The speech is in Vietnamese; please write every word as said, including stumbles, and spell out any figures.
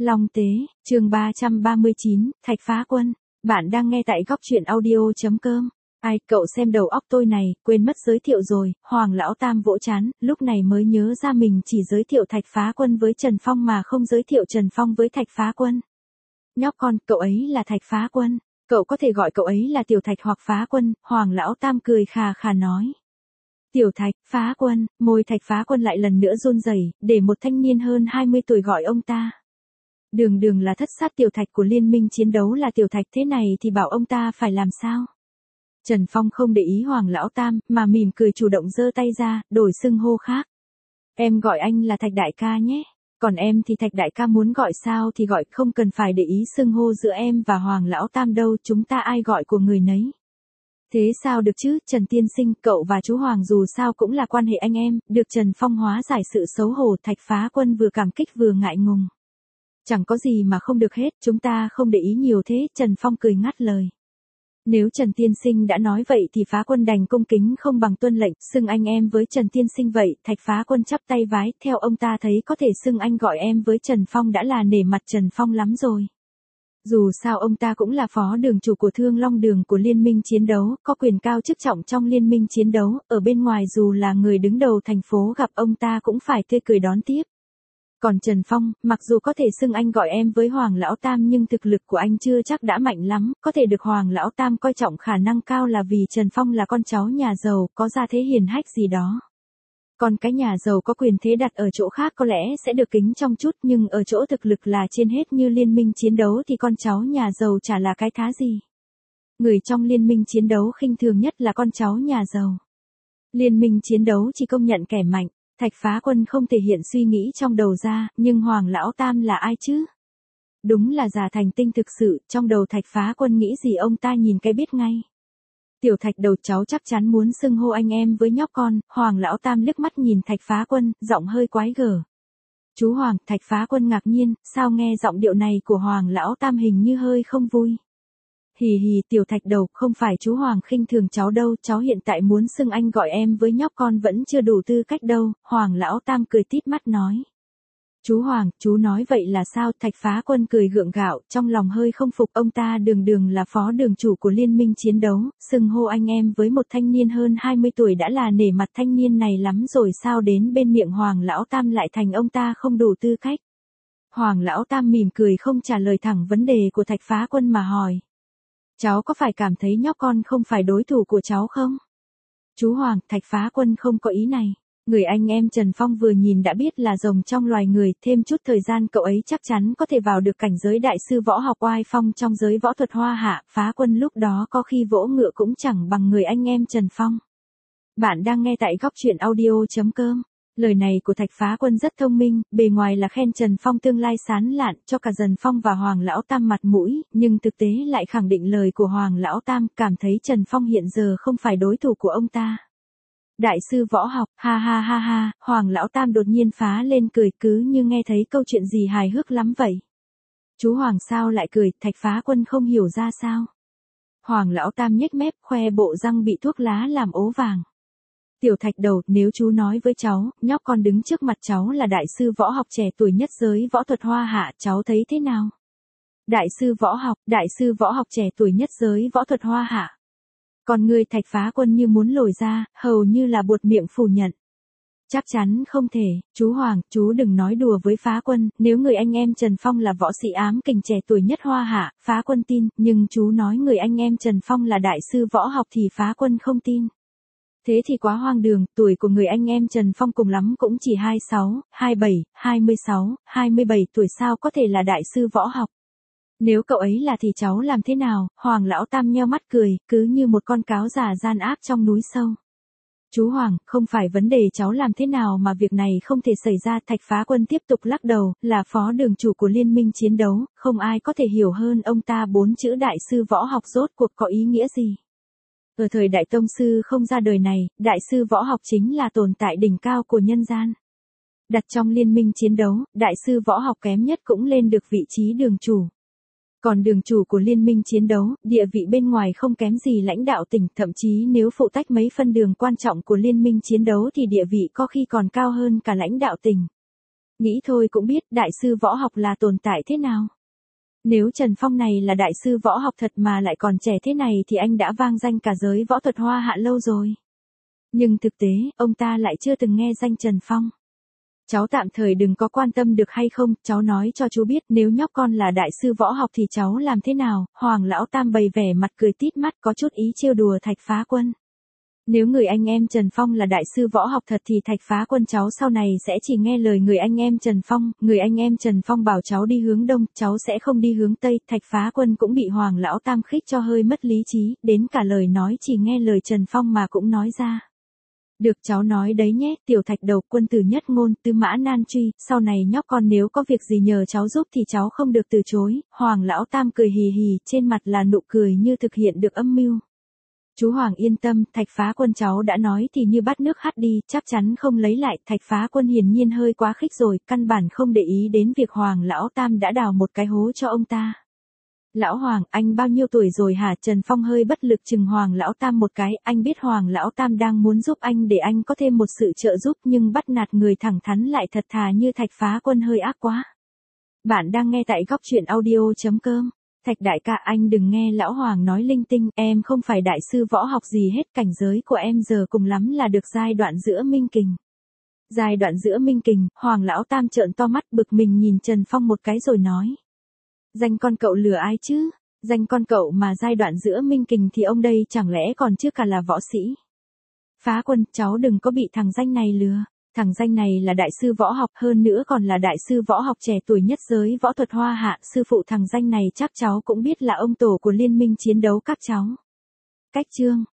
Long Tế, chương ba trăm ba mươi chín, Thạch Phá Quân. Bạn đang nghe tại góc truyện audio.com. Ai, cậu xem đầu óc tôi này, quên mất giới thiệu rồi. Hoàng Lão Tam vỗ chán, lúc này mới nhớ ra mình chỉ giới thiệu Thạch Phá Quân với Trần Phong mà không giới thiệu Trần Phong với Thạch Phá Quân. Nhóc con, cậu ấy là Thạch Phá Quân. Cậu có thể gọi cậu ấy là Tiểu Thạch hoặc Phá Quân. Hoàng Lão Tam cười khà khà nói. Tiểu Thạch, Phá Quân, môi Thạch Phá Quân lại lần nữa run rẩy, để một thanh niên hơn hai mươi tuổi gọi ông ta. Đường đường là thất sát Tiểu Thạch của liên minh chiến đấu là Tiểu Thạch, thế này thì bảo ông ta phải làm sao? Trần Phong không để ý Hoàng Lão Tam, mà mỉm cười chủ động giơ tay ra, đổi xưng hô khác. Em gọi anh là Thạch Đại ca nhé. Còn em thì Thạch Đại ca muốn gọi sao thì gọi, không cần phải để ý xưng hô giữa em và Hoàng Lão Tam đâu, chúng ta ai gọi của người nấy. Thế sao được chứ, Trần Tiên Sinh, cậu và chú Hoàng dù sao cũng là quan hệ anh em, được Trần Phong hóa giải sự xấu hổ. Thạch Phá Quân vừa cảm kích vừa ngại ngùng. Chẳng có gì mà không được hết, chúng ta không để ý nhiều thế, Trần Phong cười ngắt lời. Nếu Trần Tiên Sinh đã nói vậy thì Phá Quân đành cung kính không bằng tuân lệnh, xưng anh em với Trần Tiên Sinh vậy. Thạch Phá Quân chắp tay vái, theo ông ta thấy có thể xưng anh gọi em với Trần Phong đã là nể mặt Trần Phong lắm rồi. Dù sao ông ta cũng là phó đường chủ của Thương Long Đường của liên minh chiến đấu, có quyền cao chức trọng trong liên minh chiến đấu, ở bên ngoài dù là người đứng đầu thành phố gặp ông ta cũng phải tươi cười đón tiếp. Còn Trần Phong, mặc dù có thể xưng anh gọi em với Hoàng Lão Tam nhưng thực lực của anh chưa chắc đã mạnh lắm, có thể được Hoàng Lão Tam coi trọng khả năng cao là vì Trần Phong là con cháu nhà giàu, có gia thế hiền hách gì đó. Còn cái nhà giàu có quyền thế đặt ở chỗ khác có lẽ sẽ được kính trong chút, nhưng ở chỗ thực lực là trên hết như liên minh chiến đấu thì con cháu nhà giàu chả là cái thá gì. Người trong liên minh chiến đấu khinh thường nhất là con cháu nhà giàu. Liên minh chiến đấu chỉ công nhận kẻ mạnh. Thạch Phá Quân không thể hiện suy nghĩ trong đầu ra, nhưng Hoàng Lão Tam là ai chứ? Đúng là già thành tinh thực sự, trong đầu Thạch Phá Quân nghĩ gì ông ta nhìn cái biết ngay. Tiểu Thạch đầu cháu chắc chắn muốn xưng hô anh em với nhóc con. Hoàng Lão Tam liếc mắt nhìn Thạch Phá Quân, giọng hơi quái gở. Chú Hoàng, Thạch Phá Quân ngạc nhiên, sao nghe giọng điệu này của Hoàng Lão Tam hình như hơi không vui. Hì hì, Tiểu Thạch đầu, không phải chú Hoàng khinh thường cháu đâu, cháu hiện tại muốn xưng anh gọi em với nhóc con vẫn chưa đủ tư cách đâu. Hoàng Lão Tam cười tít mắt nói. Chú Hoàng, chú nói vậy là sao? Thạch Phá Quân cười gượng gạo, trong lòng hơi không phục, ông ta đường đường là phó đường chủ của liên minh chiến đấu, xưng hô anh em với một thanh niên hơn hai mươi tuổi đã là nể mặt thanh niên này lắm rồi, sao đến bên miệng Hoàng Lão Tam lại thành ông ta không đủ tư cách? Hoàng Lão Tam mỉm cười không trả lời thẳng vấn đề của Thạch Phá Quân mà hỏi. Cháu có phải cảm thấy nhóc con không phải đối thủ của cháu không? Chú Hoàng, Thạch Phá Quân không có ý này. Người anh em Trần Phong vừa nhìn đã biết là rồng trong loài người, thêm chút thời gian cậu ấy chắc chắn có thể vào được cảnh giới đại sư võ học oai phong trong giới võ thuật hoa hạ. Phá Quân lúc đó có khi vỗ ngựa cũng chẳng bằng người anh em Trần Phong. Bạn đang nghe tại góc truyện audio.com. Lời này của Thạch Phá Quân rất thông minh, bề ngoài là khen Trần Phong tương lai sáng lạn, cho cả Trần Phong và Hoàng Lão Tam mặt mũi, nhưng thực tế lại khẳng định lời của Hoàng Lão Tam, cảm thấy Trần Phong hiện giờ không phải đối thủ của ông ta. Đại sư võ học, ha ha ha ha, Hoàng Lão Tam đột nhiên phá lên cười cứ như nghe thấy câu chuyện gì hài hước lắm vậy. Chú Hoàng sao lại cười? Thạch Phá Quân không hiểu ra sao. Hoàng Lão Tam nhếch mép, khoe bộ răng bị thuốc lá làm ố vàng. Tiểu Thạch đầu, nếu chú nói với cháu, nhóc con đứng trước mặt cháu là đại sư võ học trẻ tuổi nhất giới võ thuật hoa hạ, cháu thấy thế nào? Đại sư võ học, đại sư võ học trẻ tuổi nhất giới võ thuật hoa hạ. Còn người Thạch Phá Quân như muốn lồi ra, hầu như là buột miệng phủ nhận. Chắc chắn không thể, chú Hoàng, chú đừng nói đùa với Phá Quân, nếu người anh em Trần Phong là võ sĩ ám kình trẻ tuổi nhất hoa hạ, Phá Quân tin, nhưng chú nói người anh em Trần Phong là đại sư võ học thì Phá Quân không tin. Thế thì quá hoang đường, tuổi của người anh em Trần Phong cùng lắm cũng chỉ hai mươi sáu, hai mươi bảy, hai mươi sáu, hai mươi bảy tuổi, sao có thể là đại sư võ học. Nếu cậu ấy là thì cháu làm thế nào? Hoàng Lão Tam nheo mắt cười, cứ như một con cáo già gian ác trong núi sâu. Chú Hoàng, không phải vấn đề cháu làm thế nào mà việc này không thể xảy ra. Thạch Phá Quân tiếp tục lắc đầu, là phó đường chủ của liên minh chiến đấu, không ai có thể hiểu hơn ông ta. Bốn chữ đại sư võ học rốt cuộc có ý nghĩa gì? Ở thời đại tông sư không ra đời này, đại sư võ học chính là tồn tại đỉnh cao của nhân gian. Đặt trong liên minh chiến đấu, đại sư võ học kém nhất cũng lên được vị trí đường chủ. Còn đường chủ của liên minh chiến đấu, địa vị bên ngoài không kém gì lãnh đạo tỉnh, thậm chí nếu phụ tách mấy phân đường quan trọng của liên minh chiến đấu thì địa vị có khi còn cao hơn cả lãnh đạo tỉnh. Nghĩ thôi cũng biết đại sư võ học là tồn tại thế nào. Nếu Trần Phong này là đại sư võ học thật mà lại còn trẻ thế này thì anh đã vang danh cả giới võ thuật Hoa Hạ lâu rồi. Nhưng thực tế, ông ta lại chưa từng nghe danh Trần Phong. Cháu tạm thời đừng có quan tâm được hay không, cháu nói cho chú biết nếu nhóc con là đại sư võ học thì cháu làm thế nào. Hoàng Lão Tam bày vẻ mặt cười tít mắt có chút ý trêu đùa Thạch Phá Quân. Nếu người anh em Trần Phong là đại sư võ học thật thì Thạch Phá Quân cháu sau này sẽ chỉ nghe lời người anh em Trần Phong, người anh em Trần Phong bảo cháu đi hướng đông, cháu sẽ không đi hướng tây. Thạch Phá Quân cũng bị Hoàng Lão Tam khích cho hơi mất lý trí, đến cả lời nói chỉ nghe lời Trần Phong mà cũng nói ra. Được cháu nói đấy nhé, tiểu Thạch đầu quân tử nhất ngôn, tư mã nan truy, sau này nhóc con nếu có việc gì nhờ cháu giúp thì cháu không được từ chối. Hoàng Lão Tam cười hì hì, trên mặt là nụ cười như thực hiện được âm mưu. Chú Hoàng yên tâm, Thạch Phá Quân cháu đã nói thì như bắt nước hắt đi, chắc chắn không lấy lại. Thạch Phá Quân hiển nhiên hơi quá khích rồi, căn bản không để ý đến việc Hoàng Lão Tam đã đào một cái hố cho ông ta. Lão Hoàng, anh bao nhiêu tuổi rồi hả? Trần Phong hơi bất lực chừng Hoàng Lão Tam một cái, anh biết Hoàng Lão Tam đang muốn giúp anh để anh có thêm một sự trợ giúp nhưng bắt nạt người thẳng thắn lại thật thà như Thạch Phá Quân hơi ác quá. Bạn đang nghe tại góc truyện audio chấm com. Thạch đại ca anh đừng nghe lão Hoàng nói linh tinh, em không phải đại sư võ học gì hết, cảnh giới của em giờ cùng lắm là được giai đoạn giữa minh kình. Giai đoạn giữa minh kình, Hoàng Lão Tam trợn to mắt bực mình nhìn Trần Phong một cái rồi nói. Danh con cậu lừa ai chứ? Danh con cậu mà giai đoạn giữa minh kình thì ông đây chẳng lẽ còn chưa cả là võ sĩ? Phá Quân, cháu đừng có bị thằng danh này lừa. Thằng danh này là đại sư võ học, hơn nữa còn là đại sư võ học trẻ tuổi nhất giới võ thuật Hoa Hạ. Sư phụ thằng danh này chắc cháu cũng biết là ông tổ của liên minh chiến đấu các cháu. Cách chương